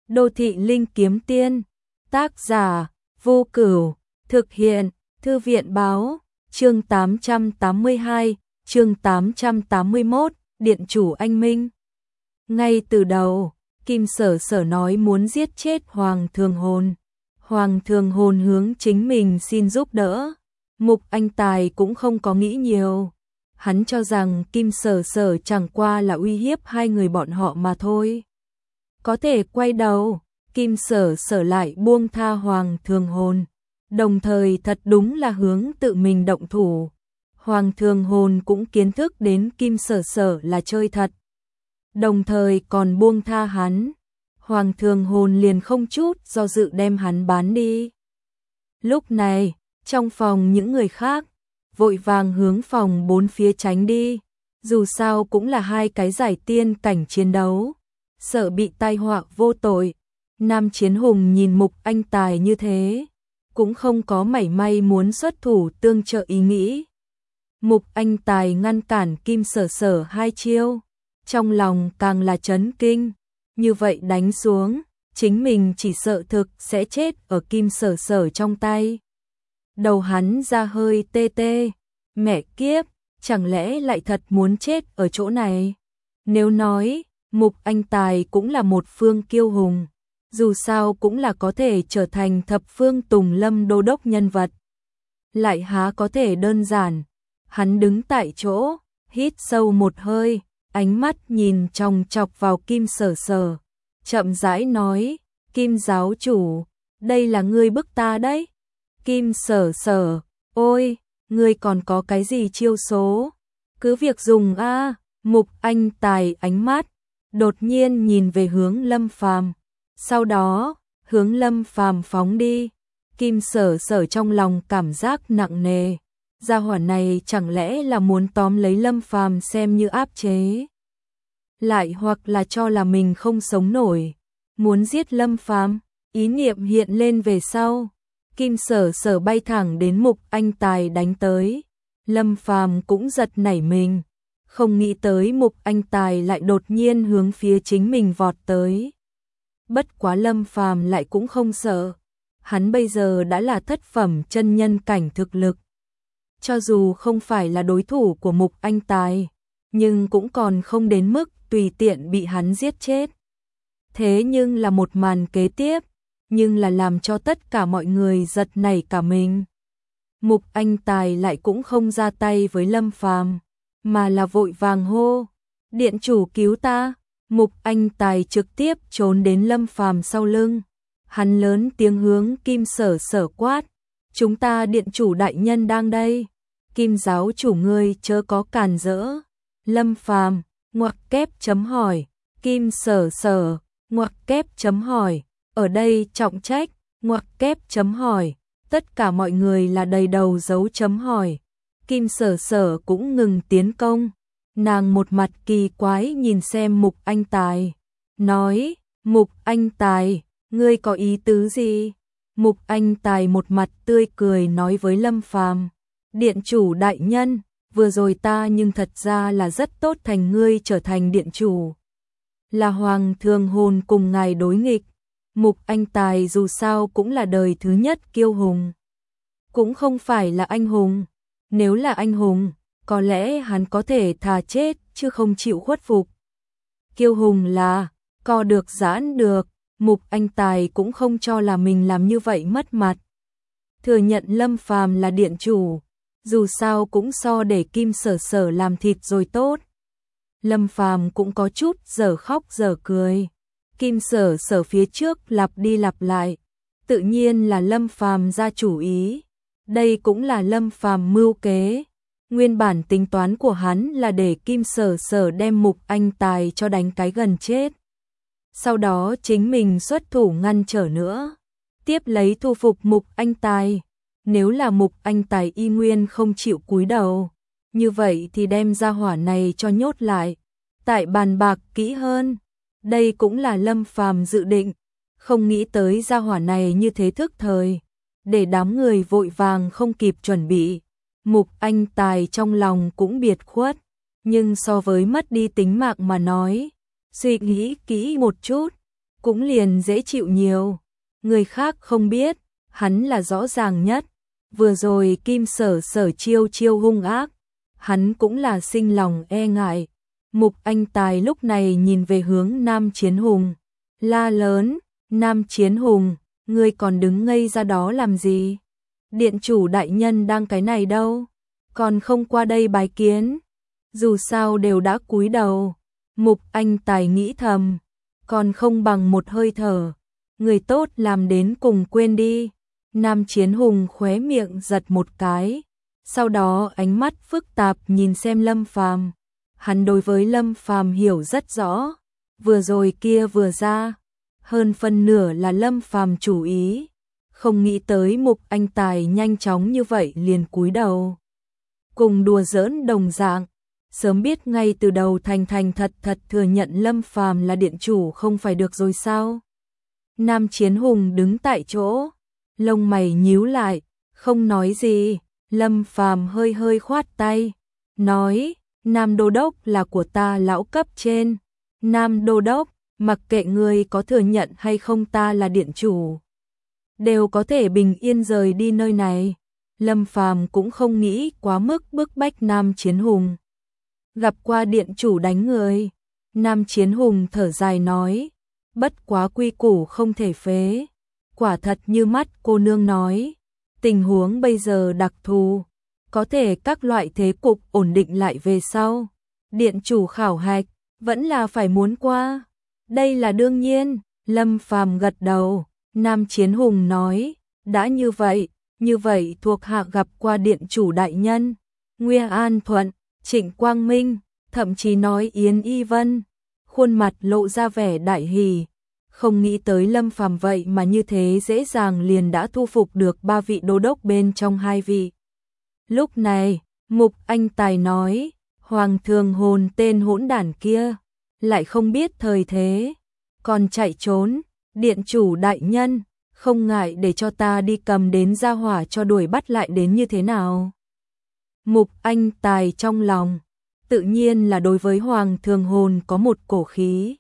Đô thị linh kiếm tiên, tác giả, Vô Cửu, thực hiện, Thư viện báo, chương 882, chương 881, Điện chủ anh Minh. Ngay từ đầu, Kim Sở Sở nói muốn giết chết Hoàng Thường Hồn. Hoàng Thường Hồn hướng chính mình xin giúp đỡ. Mục Anh Tài cũng không có nghĩ nhiều. Hắn cho rằng Kim Sở Sở chẳng qua là uy hiếp hai người bọn họ mà thôi. Có thể quay đầu, Kim Sở Sở lại buông tha Hoàng Thường Hồn, đồng thời thật đúng là hướng tự mình động thủ. Hoàng Thường Hồn cũng kiến thức đến Kim Sở Sở là chơi thật, đồng thời còn buông tha hắn. Hoàng Thường Hồn liền không chút do dự đem hắn bán đi. Lúc này, trong phòng những người khác vội vàng hướng phòng bốn phía tránh đi, dù sao cũng là hai cái giải tiên cảnh chiến đấu, sợ bị tai họa vô tội. Nam Chiến Hùng nhìn Mục Anh Tài như thế, cũng không có mảy may muốn xuất thủ tương trợ ý nghĩ. Mục Anh Tài ngăn cản Kim Sở Sở hai chiêu, trong lòng càng là chấn kinh, như vậy đánh xuống, chính mình chỉ sợ thực sẽ chết ở Kim Sở Sở trong tay. Đầu hắn ra hơi tê tê, mẹ kiếp, chẳng lẽ lại thật muốn chết ở chỗ này? Nếu nói, Mục Anh Tài cũng là một phương kiêu hùng, dù sao cũng là có thể trở thành thập phương Tùng Lâm đô đốc nhân vật. Lại há có thể đơn giản. Hắn đứng tại chỗ, hít sâu một hơi, ánh mắt nhìn chòng chọc vào Kim Sở Sở, chậm rãi nói, Kim giáo chủ, đây là ngươi bức ta đấy. Kim Sở Sở, ôi, ngươi còn có cái gì chiêu số? Cứ việc dùng a. Mục Anh Tài ánh mắt đột nhiên nhìn về hướng Lâm Phàm, sau đó hướng Lâm Phàm phóng đi. Kim Sở Sở trong lòng cảm giác nặng nề, gia hỏa này chẳng lẽ là muốn tóm lấy Lâm Phàm xem như áp chế, lại hoặc là cho là mình không sống nổi, muốn giết Lâm Phàm. Ý niệm hiện lên về sau, Kim Sở Sở bay thẳng đến Mục Anh Tài đánh tới. Lâm Phàm cũng giật nảy mình, không nghĩ tới Mục Anh Tài lại đột nhiên hướng phía chính mình vọt tới. Bất quá Lâm Phàm lại cũng không sợ, hắn bây giờ đã là thất phẩm chân nhân cảnh thực lực. Cho dù không phải là đối thủ của Mục Anh Tài, nhưng cũng còn không đến mức tùy tiện bị hắn giết chết. Thế nhưng là một màn kế tiếp, nhưng là làm cho tất cả mọi người giật nảy cả mình. Mục Anh Tài lại cũng không ra tay với Lâm Phàm, mà là vội vàng hô, điện chủ cứu ta. Mục Anh Tài trực tiếp trốn đến Lâm Phàm sau lưng. Hắn lớn tiếng hướng Kim Sở Sở quát, chúng ta điện chủ đại nhân đang đây. Kim giáo chủ ngươi chớ có càn rỡ. Lâm Phàm, ngoặc kép chấm hỏi. Kim Sở Sở, ngoặc kép chấm hỏi. Ở đây trọng trách, ngoặc kép chấm hỏi. Tất cả mọi người là đầy đầu dấu chấm hỏi. Kim Sở Sở cũng ngừng tiến công. Nàng một mặt kỳ quái nhìn xem Mục Anh Tài, nói, Mục Anh Tài, ngươi có ý tứ gì? Mục Anh Tài một mặt tươi cười nói với Lâm Phàm, điện chủ đại nhân, vừa rồi ta nhưng thật ra là rất tốt thành ngươi trở thành điện chủ. Là Hoàng Thường Hồn cùng ngài đối nghịch. Mục Anh Tài dù sao cũng là đời thứ nhất kiêu hùng, cũng không phải là anh hùng. Nếu là anh hùng, có lẽ hắn có thể thà chết chứ không chịu khuất phục. Kiêu hùng là co được giãn được. Mục Anh Tài cũng không cho là mình làm như vậy mất mặt. Thừa nhận Lâm Phàm là điện chủ, dù sao cũng so để Kim Sở Sở làm thịt rồi tốt. Lâm Phàm cũng có chút dở khóc dở cười. Kim Sở Sở phía trước lặp đi lặp lại, tự nhiên là Lâm Phàm ra chủ ý. Đây cũng là Lâm Phàm mưu kế. Nguyên bản tính toán của hắn là để Kim Sở Sở đem Mục Anh Tài cho đánh cái gần chết, sau đó chính mình xuất thủ ngăn trở nữa, tiếp lấy thu phục Mục Anh Tài. Nếu là Mục Anh Tài y nguyên không chịu cúi đầu, như vậy thì đem ra hỏa này cho nhốt lại, tại bàn bạc kỹ hơn. Đây cũng là Lâm Phàm dự định, không nghĩ tới ra hỏa này như thế thức thời, để đám người vội vàng không kịp chuẩn bị. Mục Anh Tài trong lòng cũng biệt khuất, nhưng so với mất đi tính mạng mà nói, suy nghĩ kỹ một chút, cũng liền dễ chịu nhiều. Người khác không biết, hắn là rõ ràng nhất. Vừa rồi Kim Sở Sở chiêu chiêu hung ác, hắn cũng là sinh lòng e ngại. Mục Anh Tài lúc này nhìn về hướng Nam Chiến Hùng, la lớn, Nam Chiến Hùng, ngươi còn đứng ngây ra đó làm gì? Điện chủ đại nhân đang cái này đâu? Còn không qua đây bái kiến? Dù sao đều đã cúi đầu. Mục Anh Tài nghĩ thầm, còn không bằng một hơi thở. Người tốt làm đến cùng quên đi. Nam Chiến Hùng khóe miệng giật một cái, sau đó ánh mắt phức tạp nhìn xem Lâm Phàm. Hắn đối với Lâm Phàm hiểu rất rõ, vừa rồi kia vừa ra, hơn phân nửa là Lâm Phàm chủ ý, không nghĩ tới Mục Anh Tài nhanh chóng như vậy liền cúi đầu. Cùng đùa giỡn đồng dạng, sớm biết ngay từ đầu thành thành thật thật thừa nhận Lâm Phàm là điện chủ không phải được rồi sao? Nam Chiến Hùng đứng tại chỗ, lông mày nhíu lại, không nói gì. Lâm Phàm hơi hơi khoát tay, nói, Nam Đô Đốc là của ta lão cấp trên. Nam Đô Đốc, mặc kệ người có thừa nhận hay không ta là điện chủ, đều có thể bình yên rời đi nơi này. Lâm Phàm cũng không nghĩ quá mức bức bách Nam Chiến Hùng. Gặp qua điện chủ đánh người, Nam Chiến Hùng thở dài nói, bất quá quy củ không thể phế. Quả thật như mắt cô nương nói, tình huống bây giờ đặc thù, có thể các loại thế cục ổn định lại về sau. Điện chủ khảo hạch, vẫn là phải muốn qua. Đây là đương nhiên, Lâm Phàm gật đầu. Nam Chiến Hùng nói, đã như vậy thuộc hạ gặp qua điện chủ đại nhân. Nguy An Thuận, Trịnh Quang Minh, thậm chí nói Yến Y Vân, khuôn mặt lộ ra vẻ đại hỉ. Không nghĩ tới Lâm Phàm vậy mà như thế dễ dàng liền đã thu phục được 3 vị đô đốc bên trong 2 vị. Lúc này, Mục Anh Tài nói, Hoàng Thường Hồn tên hỗn đản kia, lại không biết thời thế, còn chạy trốn. Điện chủ đại nhân, không ngại để cho ta đi cầm đến gia hỏa cho đuổi bắt lại đến như thế nào? Mục Anh Tài trong lòng, tự nhiên là đối với Hoàng Thường Hồn có một cổ khí.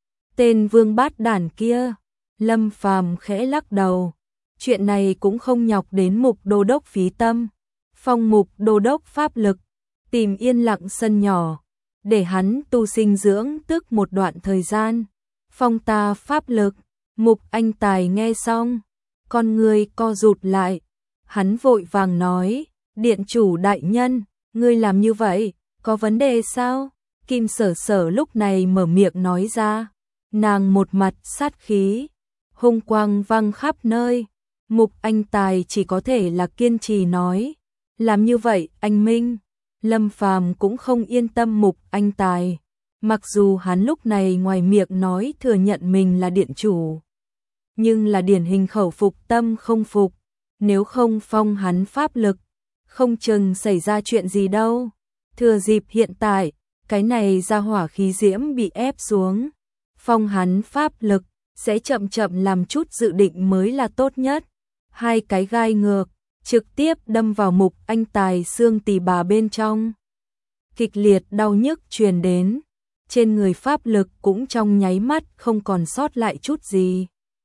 Tên vương bát đản kia, Lâm Phàm khẽ lắc đầu, chuyện này cũng không nhọc đến Mục Đô Đốc phí tâm. Phong Mục Đô Đốc pháp lực, tìm yên lặng sân nhỏ, để hắn tu sinh dưỡng tức một đoạn thời gian. Phong ta pháp lực. Mục Anh Tài nghe xong, con người co rụt lại, hắn vội vàng nói, điện chủ đại nhân, ngươi làm như vậy, có vấn đề sao? Kim Sở Sở lúc này mở miệng nói ra, nàng một mặt sát khí, hung quang văng khắp nơi. Mục Anh Tài chỉ có thể là kiên trì nói, làm như vậy anh Minh. Lâm Phàm cũng không yên tâm Mục Anh Tài, mặc dù hắn lúc này ngoài miệng nói thừa nhận mình là điện chủ, nhưng là điển hình khẩu phục tâm không phục, nếu không phong hắn pháp lực, không chừng xảy ra chuyện gì đâu. Thừa dịp hiện tại, cái này ra hỏa khí diễm bị ép xuống, phong hắn pháp lực, sẽ chậm chậm làm chút dự định mới là tốt nhất. Hai cái gai ngược, trực tiếp đâm vào Mục Anh Tài xương tỳ bà bên trong. Kịch liệt đau nhức truyền đến, trên người pháp lực cũng trong nháy mắt không còn sót lại chút gì.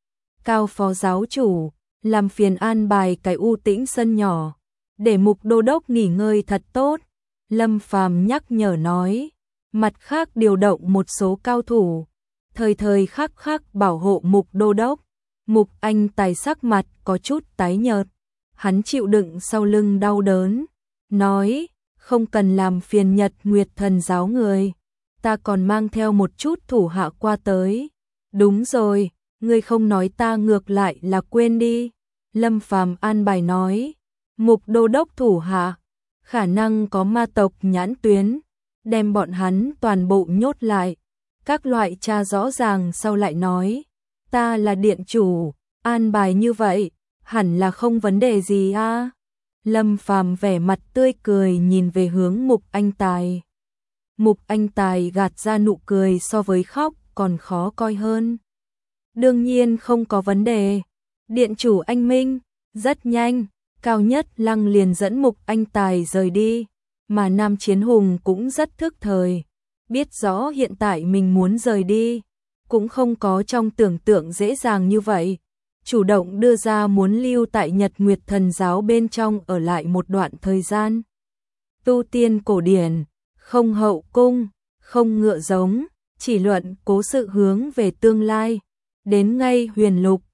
Cao phó giáo chủ, làm phiền an bài cái u tĩnh sân nhỏ, để Mục Đô Đốc nghỉ ngơi thật tốt. Lâm Phàm nhắc nhở nói, mặt khác điều động một số cao thủ, thời thời khắc khắc bảo hộ Mục Đô Đốc. Mục Anh Tài sắc mặt có chút tái nhợt, hắn chịu đựng sau lưng đau đớn, nói, không cần làm phiền Nhật Nguyệt Thần giáo người, ta còn mang theo một chút thủ hạ qua tới. Đúng rồi, ngươi không nói ta ngược lại là quên đi. Lâm Phàm an bài nói, Mục Đô Đốc thủ hạ, khả năng có ma tộc nhãn tuyến, đem bọn hắn toàn bộ nhốt lại, các loại tra rõ ràng sau lại nói, ta là điện chủ, an bài như vậy, hẳn là không vấn đề gì a. Lâm Phàm vẻ mặt tươi cười nhìn về hướng Mục Anh Tài. Mục Anh Tài gạt ra nụ cười so với khóc còn khó coi hơn. Đương nhiên không có vấn đề. Điện chủ anh Minh, rất nhanh, Cao Nhất Lăng liền dẫn Mục Anh Tài rời đi, mà Nam Chiến Hùng cũng rất thức thời, biết rõ hiện tại mình muốn rời đi, cũng không có trong tưởng tượng dễ dàng như vậy. Chủ động đưa ra muốn lưu tại Nhật Nguyệt Thần giáo bên trong ở lại một đoạn thời gian. Tu tiên cổ điển, không hậu cung, không ngựa giống, chỉ luận cố sự hướng về tương lai. Đến ngay Huyền Lục,